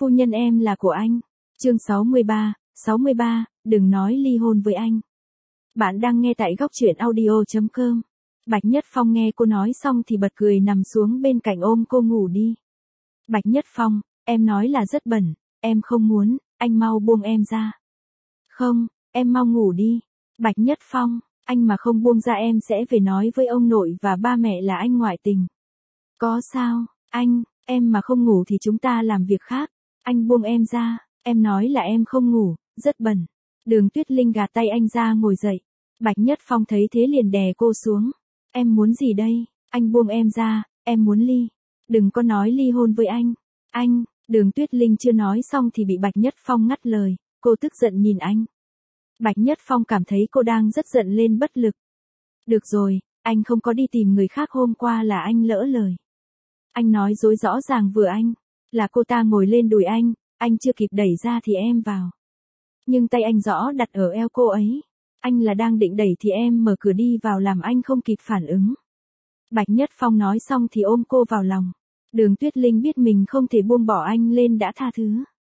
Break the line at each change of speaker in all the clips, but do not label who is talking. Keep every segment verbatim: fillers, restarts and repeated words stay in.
Phu nhân em là của anh. Chương sáu mươi ba, sáu mươi ba, đừng nói ly hôn với anh. Bạn đang nghe tại góc truyện audio chấm com. Bạch Nhất Phong nghe cô nói xong thì bật cười nằm xuống bên cạnh ôm cô ngủ đi. Bạch Nhất Phong, em nói là rất bẩn, em không muốn, anh mau buông em ra. Không, em mau ngủ đi. Bạch Nhất Phong, anh mà không buông ra em sẽ về nói với ông nội và ba mẹ là anh ngoại tình. Có sao, anh, em mà không ngủ thì chúng ta làm việc khác. Anh buông em ra, em nói là em không ngủ, rất bẩn. Đường Tuyết Linh gạt tay anh ra ngồi dậy. Bạch Nhất Phong thấy thế liền đè cô xuống. Em muốn gì đây? Anh buông em ra, em muốn ly. Đừng có nói ly hôn với anh. Anh, Đường Tuyết Linh chưa nói xong thì bị Bạch Nhất Phong ngắt lời, cô tức giận nhìn anh. Bạch Nhất Phong cảm thấy cô đang rất giận lên bất lực. Được rồi, anh không có đi tìm người khác, hôm qua là anh lỡ lời. Anh nói dối rõ ràng, vừa anh, là cô ta ngồi lên đùi anh, anh chưa kịp đẩy ra thì em vào. Nhưng tay anh rõ đặt ở eo cô ấy. Anh là đang định đẩy thì em mở cửa đi vào làm anh không kịp phản ứng. Bạch Nhất Phong nói xong thì ôm cô vào lòng. Đường Tuyết Linh biết mình không thể buông bỏ anh lên đã tha thứ.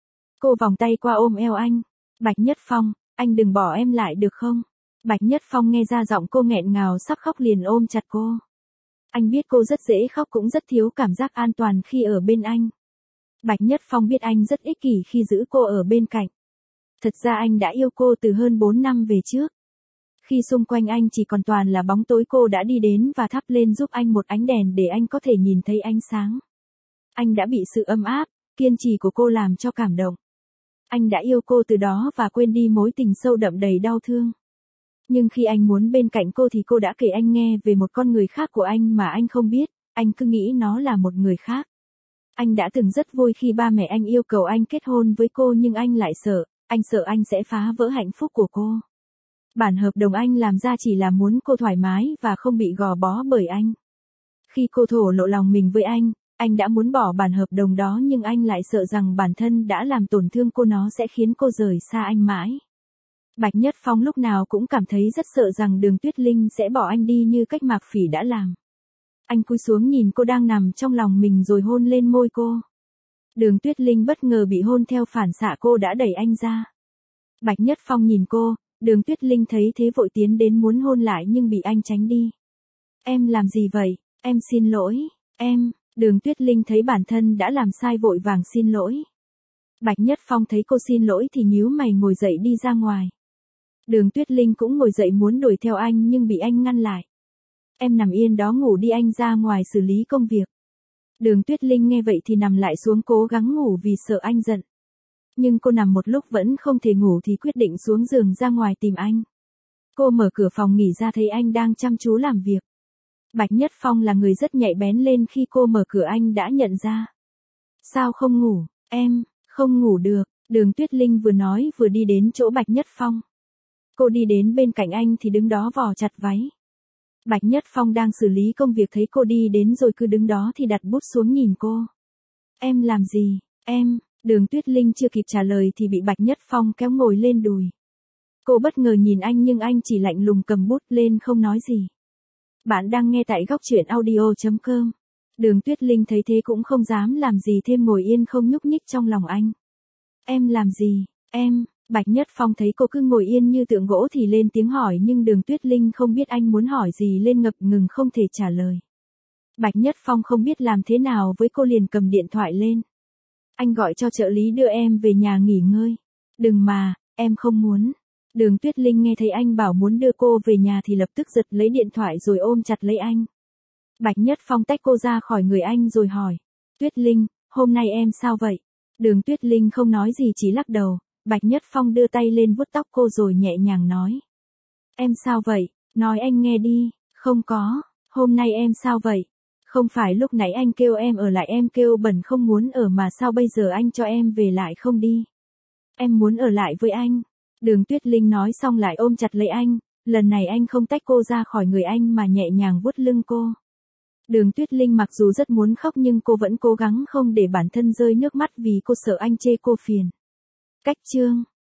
Cô vòng tay qua ôm eo anh. Bạch Nhất Phong, anh đừng bỏ em lại được không? Bạch Nhất Phong nghe ra giọng cô nghẹn ngào sắp khóc liền ôm chặt cô. Anh biết cô rất dễ khóc, cũng rất thiếu cảm giác an toàn khi ở bên anh. Bạch Nhất Phong biết anh rất ích kỷ khi giữ cô ở bên cạnh. Thật ra anh đã yêu cô từ hơn bốn năm về trước. Khi xung quanh anh chỉ còn toàn là bóng tối, cô đã đi đến và thắp lên giúp anh một ánh đèn để anh có thể nhìn thấy ánh sáng. Anh đã bị sự ấm áp, kiên trì của cô làm cho cảm động. Anh đã yêu cô từ đó và quên đi mối tình sâu đậm đầy đau thương. Nhưng khi anh muốn bên cạnh cô thì cô đã kể anh nghe về một con người khác của anh mà anh không biết, anh cứ nghĩ nó là một người khác. Anh đã từng rất vui khi ba mẹ anh yêu cầu anh kết hôn với cô, nhưng anh lại sợ, anh sợ anh sẽ phá vỡ hạnh phúc của cô. Bản hợp đồng anh làm ra chỉ là muốn cô thoải mái và không bị gò bó bởi anh. Khi cô thổ lộ lòng mình với anh, anh đã muốn bỏ bản hợp đồng đó, nhưng anh lại sợ rằng bản thân đã làm tổn thương cô, nó sẽ khiến cô rời xa anh mãi. Bạch Nhất Phong lúc nào cũng cảm thấy rất sợ rằng Đường Tuyết Linh sẽ bỏ anh đi như cách Mạc Phỉ đã làm. Anh cúi xuống nhìn cô đang nằm trong lòng mình rồi hôn lên môi cô. Đường Tuyết Linh bất ngờ bị hôn, theo phản xạ cô đã đẩy anh ra. Bạch Nhất Phong nhìn cô, Đường Tuyết Linh thấy thế vội tiến đến muốn hôn lại nhưng bị anh tránh đi. Em làm gì vậy? Em xin lỗi, em. Đường Tuyết Linh thấy bản thân đã làm sai vội vàng xin lỗi. Bạch Nhất Phong thấy cô xin lỗi thì nhíu mày ngồi dậy đi ra ngoài. Đường Tuyết Linh cũng ngồi dậy muốn đuổi theo anh nhưng bị anh ngăn lại. Em nằm yên đó ngủ đi, anh ra ngoài xử lý công việc. Đường Tuyết Linh nghe vậy thì nằm lại xuống cố gắng ngủ vì sợ anh giận. Nhưng cô nằm một lúc vẫn không thể ngủ thì quyết định xuống giường ra ngoài tìm anh. Cô mở cửa phòng nghỉ ra thấy anh đang chăm chú làm việc. Bạch Nhất Phong là người rất nhạy bén, lên khi cô mở cửa anh đã nhận ra. Sao không ngủ, em, không ngủ được. Đường Tuyết Linh vừa nói vừa đi đến chỗ Bạch Nhất Phong. Cô đi đến bên cạnh anh thì đứng đó vò chặt váy. Bạch Nhất Phong đang xử lý công việc thấy cô đi đến rồi cứ đứng đó thì đặt bút xuống nhìn cô. Em làm gì, em? Đường Tuyết Linh chưa kịp trả lời thì bị Bạch Nhất Phong kéo ngồi lên đùi. Cô bất ngờ nhìn anh nhưng anh chỉ lạnh lùng cầm bút lên không nói gì. Bạn đang nghe tại góc truyện audio chấm com. Đường Tuyết Linh thấy thế cũng không dám làm gì thêm, ngồi yên không nhúc nhích trong lòng anh. Em làm gì, em? Bạch Nhất Phong thấy cô cứ ngồi yên như tượng gỗ thì lên tiếng hỏi, nhưng Đường Tuyết Linh không biết anh muốn hỏi gì lên ngập ngừng không thể trả lời. Bạch Nhất Phong không biết làm thế nào với cô liền cầm điện thoại lên. Anh gọi cho trợ lý đưa em về nhà nghỉ ngơi. Đừng mà, em không muốn. Đường Tuyết Linh nghe thấy anh bảo muốn đưa cô về nhà thì lập tức giật lấy điện thoại rồi ôm chặt lấy anh. Bạch Nhất Phong tách cô ra khỏi người anh rồi hỏi. Tuyết Linh, hôm nay em sao vậy? Đường Tuyết Linh không nói gì chỉ lắc đầu. Bạch Nhất Phong đưa tay lên vuốt tóc cô rồi nhẹ nhàng nói. Em sao vậy? Nói anh nghe đi. Không có. Hôm nay em sao vậy? Không phải lúc nãy anh kêu em ở lại em kêu bẩn không muốn ở mà sao bây giờ anh cho em về lại không đi? Em muốn ở lại với anh. Đường Tuyết Linh nói xong lại ôm chặt lấy anh. Lần này anh không tách cô ra khỏi người anh mà nhẹ nhàng vuốt lưng cô. Đường Tuyết Linh mặc dù rất muốn khóc nhưng cô vẫn cố gắng không để bản thân rơi nước mắt vì cô sợ anh chê cô phiền. Cách chương